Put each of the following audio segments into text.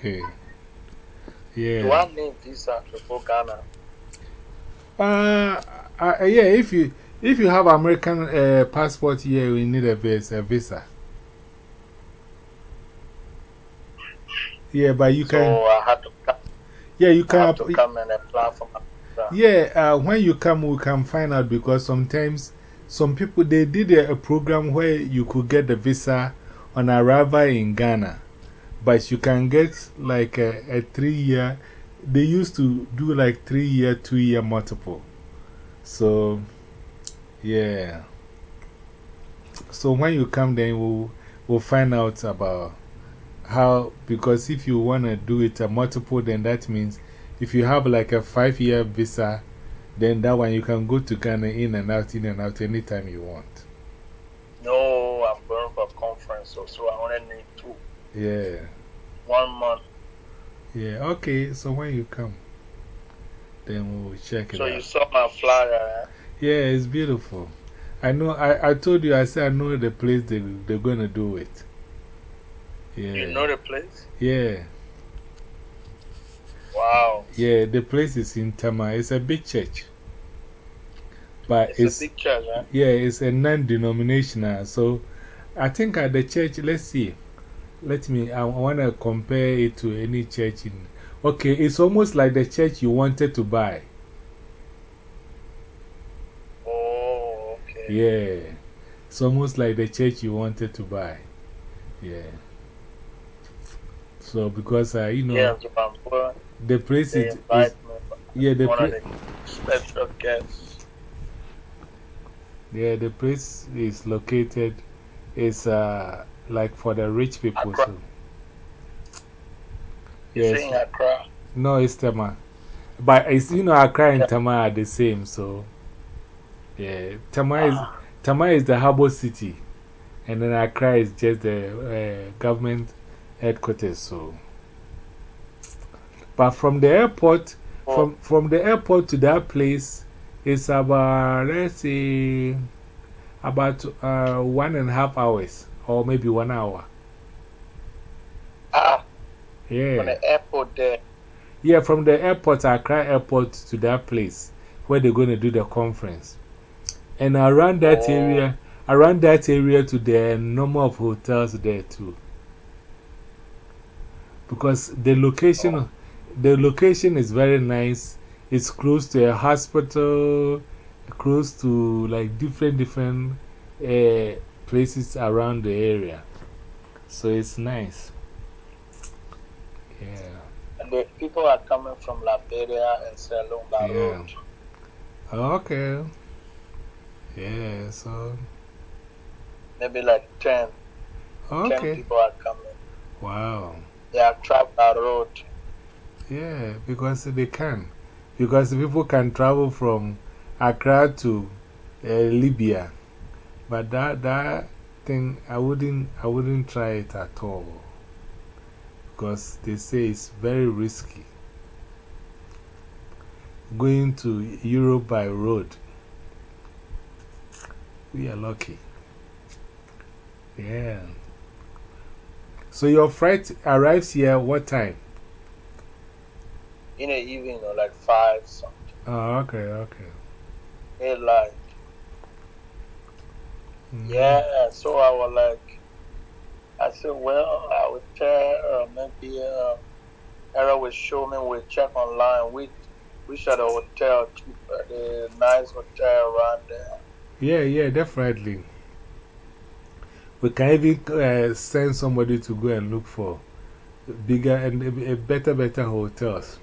okay. Do Yeah. I need visa to go Ghana? Yeah, if you have American passport here, we need a visa. Yeah, but you can, So yeah, you I can, have to come and apply for my visa. yeah, when you come, we can find out because sometimes some people they did a program where you could get the visa on arrival in Ghana, but you can get like a 3 year. They used to do like 3 year, 2 year multiple. So, yeah. So when you come, then we'll find out about how, because if you want to do it a multiple, then that means if you have like a 5 year visa, then that one you can go to Ghana in and out anytime you want. No, I'm going for a conference, so I only need two. Yeah. 1 month. Yeah. Okay. So when you come, then we'll check it So you out. saw my flyer, eh? Yeah, it's beautiful. I know, I told you, I said I know the place they're going to do it. You Yeah. know the place? Yeah. Wow. Yeah, the place is in Tama. It's a big church. But It's a big church, eh? yeah, it's a non denominational. So I think at the church, let's see. Let me, I want to compare it to any church in. Okay, it's almost like the church you wanted to buy. Oh, okay. Yeah. It's almost like the church you wanted to buy. Yeah. So, because, Yeah, so I'm going. the place They is invite me as yeah, one of the special guests. yeah, the place is located, is like for the rich people. Accra. So, You yes. say in Accra? No, it's Tema. But it's, Accra and Yeah. Tema are the same. So, yeah, Ah, Tema is the harbor city. And then Accra is just the government headquarters. So, but from the airport, oh, from the airport to that place, it's about, let's say, about 1.5 hours or maybe 1 hour. ah, from Yeah. the airport there. Yeah, from the airport, Accra airport to that place where they're going to do the conference. And Oh, around that area to the number of hotels there too. Because oh, the location is very nice. It's close to a hospital, close to like different uh, places around the area. So it's nice. Yeah. and the people are coming from Liberia and Selumba Road. Yeah. Okay. Yeah. So, Maybe like 10 okay. people are coming. Wow. They are Trapper Road. Yeah, because they can. Because people can travel from Accra to Libya. But that thing, I wouldn't try it at all. Because they say it's very risky. Going to Europe by road, we are lucky. Yeah. So your flight arrives here what time? In the evening, or like 5 something. Oh, okay, okay. Daylight. Mm. Yeah, so I was like, I said, well, I would tell maybe Era will show me, we'll check online which are the hotel, cheaper, the nice hotel around there. Yeah, yeah, definitely. We can even send somebody to go and look for bigger and better hotels.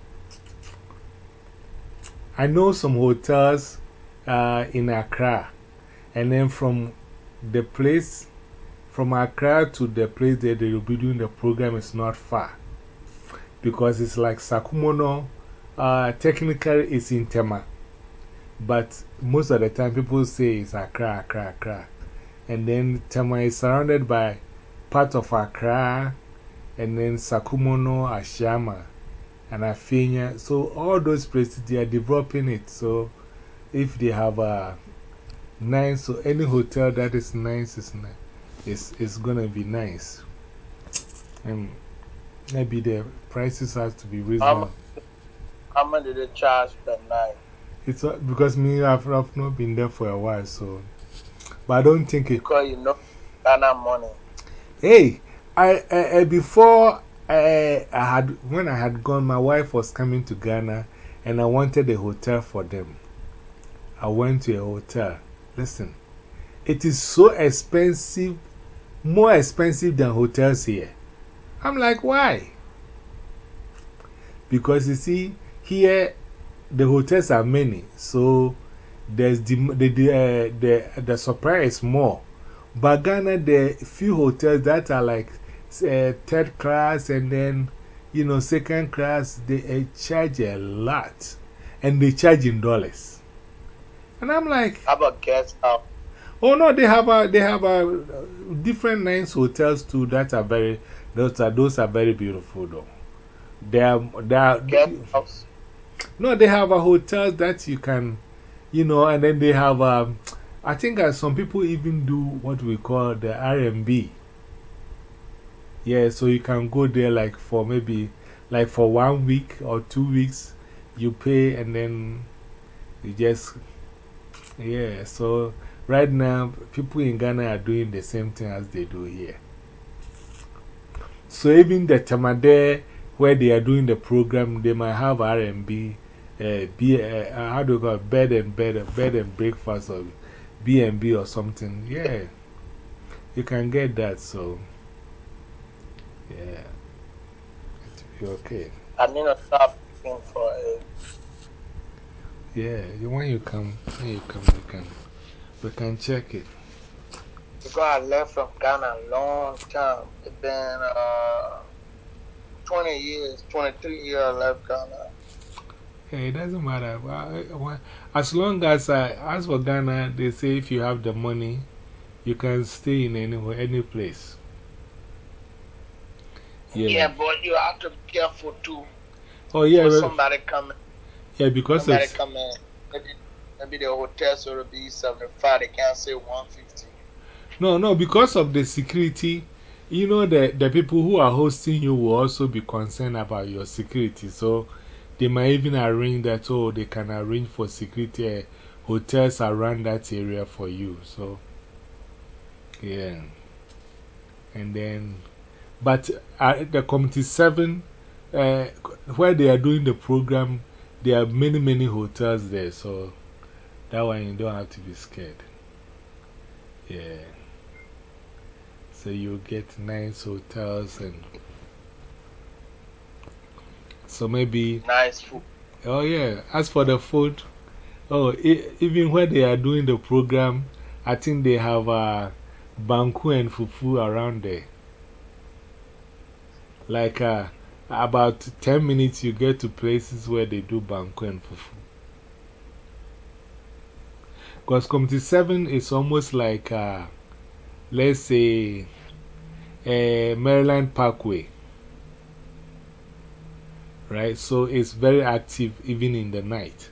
I know some hotels in Accra, and then the place, from Accra to the place that they will be doing the program is not far because it's like Sakumono. Technically, it's in Tema, but most of the time people say it's Accra, Accra, Accra. And then Tema is surrounded by part of Accra, and then Sakumono, Ashama, and Afenya. So, all those places they are developing it. So, if they have a nice, so any hotel that is nice is going to be nice. Maybe the prices have to be How reasonable. much, how much do they charge per night? It's because me, I've not been there for a while, so. But I don't think it. Because you know Ghana money. Hey, before when I had gone, my wife was coming to Ghana and I wanted a hotel for them. I went to a hotel. Listen, it is so expensive, more expensive than hotels here. I'm like, why? Because you see, here the hotels are many, so there's the supply is more. But Ghana, there are few hotels that are like third class and then, second class, they charge a lot. And they charge in dollars. And I'm like, How about guest house? oh no, they have different nice hotels too that are those are very beautiful though. They are, Guest house. no, they have a hotel that you can, and then they have, I think some people even do what we call the R&B. Yeah, so you can go there like for maybe, like for 1 week or 2 weeks, you pay and then you just, yeah. So right now, people in Ghana are doing the same thing as they do here. So even the Tamade, where they are doing the program, they might have R&B, how do you call it, bed and breakfast or B&B or something. Yeah, you can get that. So, yeah, it'll be okay. I need to stop looking for it. Yeah, when you come, we can check it. Because I left from Ghana a long time. It's been 20 years, 23 years I left Ghana. Yeah, it doesn't matter. As long as for Ghana, they say if you have the money, you can stay in anywhere, any place. Yeah. Yeah, but you have to be careful too. Oh, yeah, For somebody coming, yeah, because somebody it's. coming, maybe, maybe the hotel so to be 75, they can't say 150. No, no, because of the security, the people who are hosting you will also be concerned about your security. So they might even arrange that, oh, they can arrange for security hotels around that area for you. So, yeah. And then, but at the Committee 7, where they are doing the program, there are many, many hotels there. So that one you don't have to be scared. Yeah. So you get nice hotels and so maybe, Nice food. oh yeah, as for the food, oh, even when they are doing the program, I think they have banku and fufu around there. Like about 10 minutes, you get to places where they do banku and fufu. Because Committee 7 is almost like, let's say, Maryland Parkway, right? So it's very active even in the night.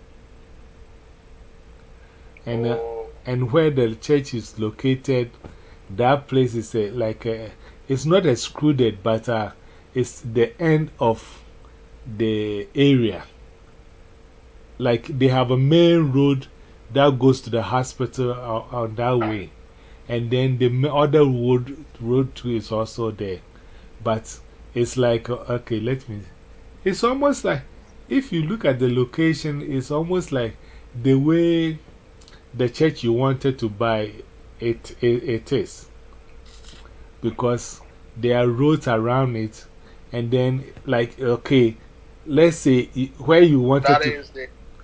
And, Oh, and where the church is located, that place is it's not excluded, but it's the end of the area. Like they have a main road that goes to the hospital on that way. And then the other road too is also there. But it's like, okay, it's almost like, if you look at the location, it's almost like the way the church you wanted to buy it is. Because there are roads around it. And then, like, okay, let's say where you wanted that to. is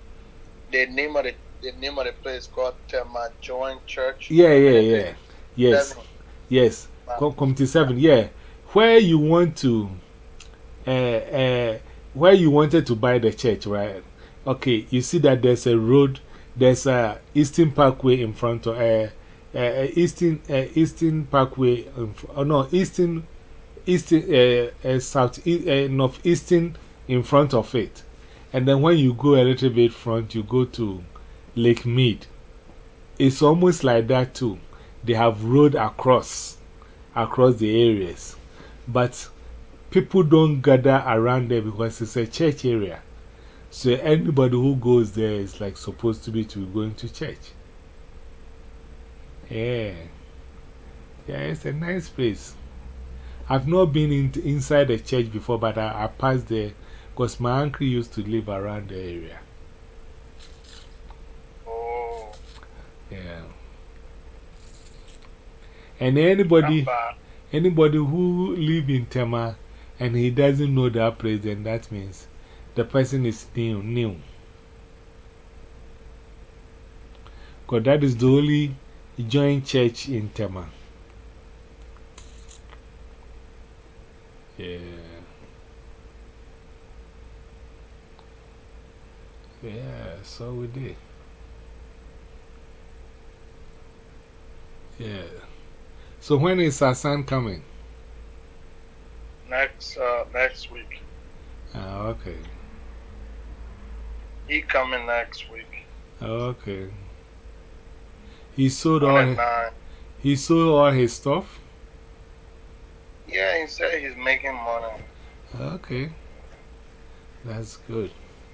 the name of the place called Tema Joint Church Yeah, yeah, Community yeah. Yes, 7. yes. Committee 7, yeah. Where you want to, where you wanted to buy the church, right? Okay, you see that there's a road, there's a Eastern Parkway in front of, Eastern Parkway, oh no, Northeastern in front of it. And then when you go a little bit front, you go to Lake Mead. It's almost like that too. They have road across the areas. But people don't gather around there because it's a church area. So anybody who goes there is like supposed to be going to church. Yeah. Yeah, it's a nice place. I've not been inside the church before, but I passed there because my uncle used to live around the area. Oh. Yeah. And anybody who live in Tema and he doesn't know that place, then that means the person is new. Because that is the only joint church in Tema. Yeah. Yeah, so we did. Yeah. So when is our son coming? Next week. Ah, okay. He coming next week. Okay. He sold On all the 9th. he sold all his stuff? Yeah, he said he's making money. Okay. That's good.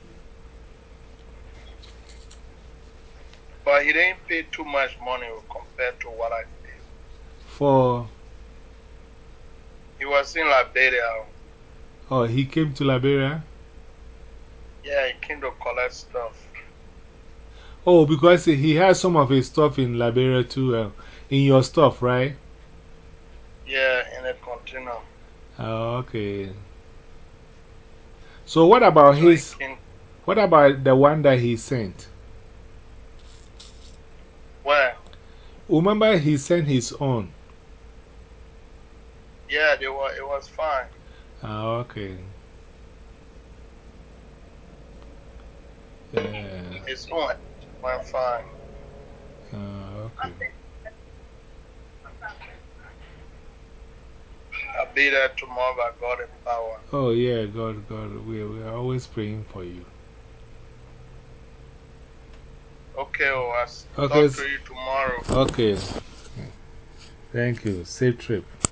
But he didn't pay too much money compared to what I paid. For. He was in Liberia. Oh, he came to Liberia? Yeah, he came to collect stuff. Oh, because he has some of his stuff in Liberia too, in your stuff, right? Yeah, in a container. Oh, okay. So, what about what about the one that he sent? Where? Remember, he sent his own. Yeah, it was fine. Oh, okay. Yeah. His own went fine. Oh, okay. I'll be there tomorrow by God in power. Oh, yeah, God, we are always praying for you. Okay, I'll Okay. talk to you tomorrow. Okay. Thank you. Safe trip.